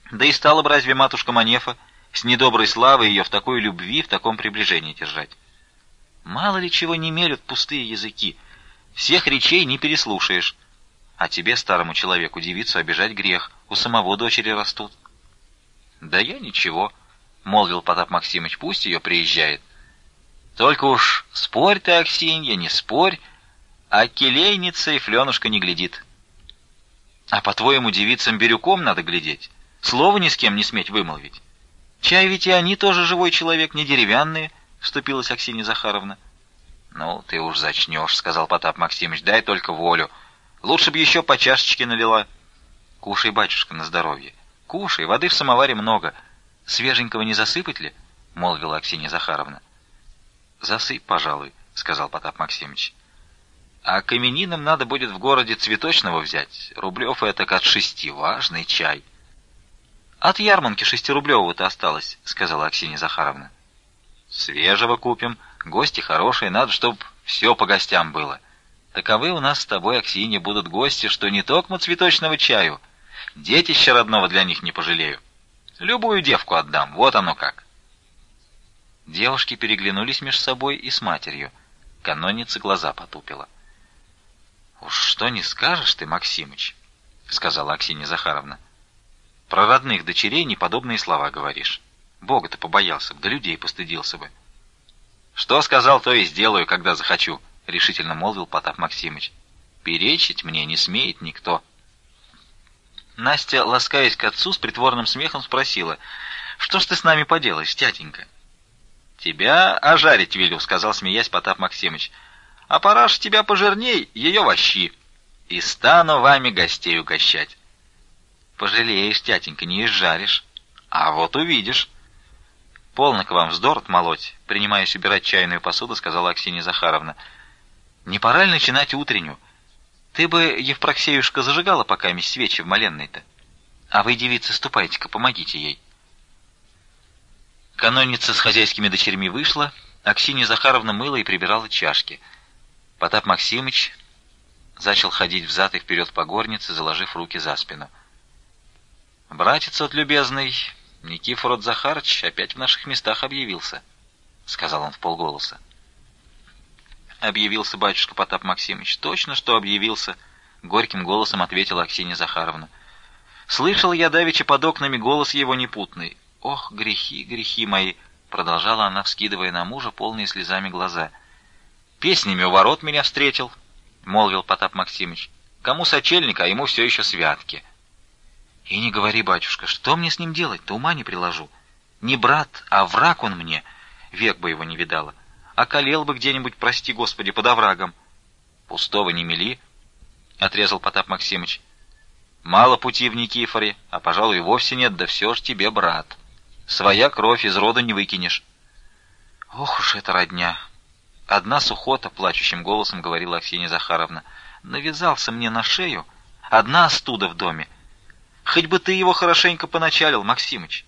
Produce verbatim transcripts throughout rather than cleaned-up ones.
Да и стала бы разве матушка Манефа с недоброй славой ее в такой любви, в таком приближении держать? Мало ли чего не мерят пустые языки, всех речей не переслушаешь. А тебе, старому человеку, девицу обижать грех, у самого дочери растут. Да я ничего, молвил Потап Максимыч, пусть ее приезжает. Только уж спорь ты, Аксинья, не спорь, а келейница и Фленушка не глядит. А по-твоему, девицам Бирюком надо глядеть? Слова ни с кем не сметь вымолвить. Чай ведь и они тоже живой человек, не деревянные, вступилась Аксинья Захаровна. Ну, ты уж зачнешь, сказал Потап Максимыч, дай только волю. Лучше бы еще по чашечке налила. Кушай, батюшка, на здоровье. Кушай, воды в самоваре много. Свеженького не засыпать ли? Молвила Аксинья Захаровна. Засыпь, пожалуй, сказал Потап Максимыч. А к именинам надо будет в городе цветочного взять. Рублев это от шести, важный чай. От ярмарки шестирублевого-то осталось, сказала Аксинья Захаровна. Свежего купим, гости хорошие, надо, чтоб все по гостям было. Таковы у нас с тобой, Аксинья, будут гости, что не только цветочного чаю, детища родного для них не пожалею. Любую девку отдам, вот оно как. Девушки переглянулись меж собой и с матерью. Канонница глаза потупила. Уж что не скажешь ты, Максимыч, сказала Аксинья Захаровна. Про родных дочерей неподобные слова говоришь. Бога-то побоялся бы, да людей постыдился бы. Что сказал, то и сделаю, когда захочу, решительно молвил Потап Максимыч. Перечить мне не смеет никто. Настя, ласкаясь к отцу, с притворным смехом спросила: "Что ж ты с нами поделаешь, тятенька?" "Тебя ожарить велю", сказал, смеясь, Потап Максимыч. "А пора ж тебя пожирней, ее вощи, и стану вами гостей угощать". "Пожалеешь, тятенька, не изжаришь". "А вот увидишь". "Полно к вам вздор молоть", принимаясь убирать чайную посуду, сказала Аксинья Захаровна. "Не пора ли начинать утреннюю? Ты бы, Евпроксеюшка, зажигала пока мисс свечи в моленной-то. А вы, девицы, ступайте-ка, помогите ей". Канонница с хозяйскими дочерьми вышла, Аксинья Захаровна мыла и прибирала чашки. Потап Максимыч начал ходить взад и вперед по горнице, заложив руки за спину. "Братец от любезный, Никифор от Захарыч опять в наших местах объявился", сказал он вполголоса. "Объявился, батюшка Потап Максимыч, точно что объявился", горьким голосом ответила Аксинья Захаровна. "Слышал я давеча под окнами голос его непутный. Ох, грехи, грехи мои", продолжала она, вскидывая на мужа полные слезами глаза. "Песнями у ворот меня встретил", молвил Потап Максимыч. "Кому сочельник, а ему все еще святки". "И не говори, батюшка, что мне с ним делать-то, ума не приложу. Не брат, а враг он мне, век бы его не видала. Околел бы где-нибудь, прости Господи, под оврагом". "Пустого не мели", отрезал Потап Максимыч. "Мало пути в Никифоре, а, пожалуй, и вовсе нет, да все ж тебе брат. Своя кровь из рода не выкинешь". "Ох уж эта родня! Одна сухота", плачущим голосом говорила Аксинья Захаровна. "Навязался мне на шею, одна остуда в доме. Хоть бы ты его хорошенько поначалил, Максимыч".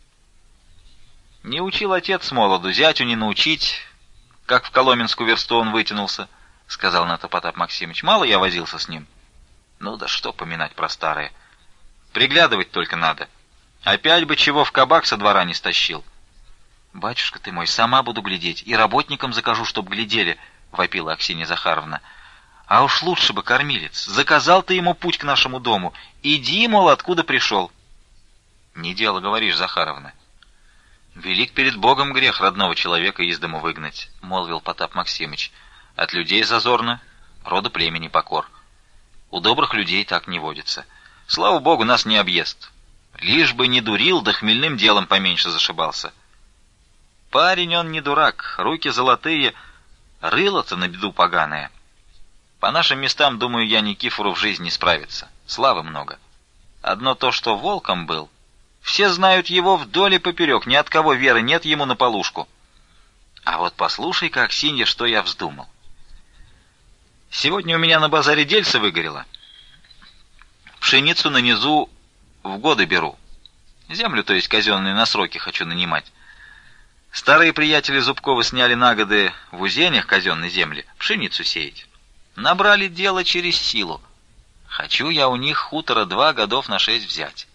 "Не учил отец с молоду, зятю не научить, как в Коломенскую версту он вытянулся", сказал на то Потап Максимыч. "Мало я возился с ним". "Ну да что поминать про старое. Приглядывать только надо. Опять бы чего в кабак со двора не стащил". "Батюшка ты мой, сама буду глядеть, и работникам закажу, чтоб глядели", вопила Аксинья Захаровна. "А уж лучше бы кормилец. Заказал ты ему путь к нашему дому. Иди, мол, откуда пришел". "Не дело, говоришь, Захаровна. Велик перед Богом грех родного человека из дому выгнать", молвил Потап Максимыч. "От людей зазорно, роду племени покор. У добрых людей так не водится. Слава Богу, нас не объест. Лишь бы не дурил, да хмельным делом поменьше зашибался. Парень он не дурак, руки золотые, рыло-то на беду поганое. По нашим местам, думаю я, Никифору в жизни не справится. Славы много. Одно то, что волком был. Все знают его вдоль и поперек, ни от кого веры нет ему на полушку. А вот послушай-ка, Аксинья, что я вздумал. Сегодня у меня на базаре дельце выгорело. Пшеницу на низу в годы беру. Землю, то есть казенные, на сроки хочу нанимать. Старые приятели Зубковы сняли на годы в узенях казенной земли пшеницу сеять. Набрали дело через силу. Хочу я у них хутора два годов на шесть взять.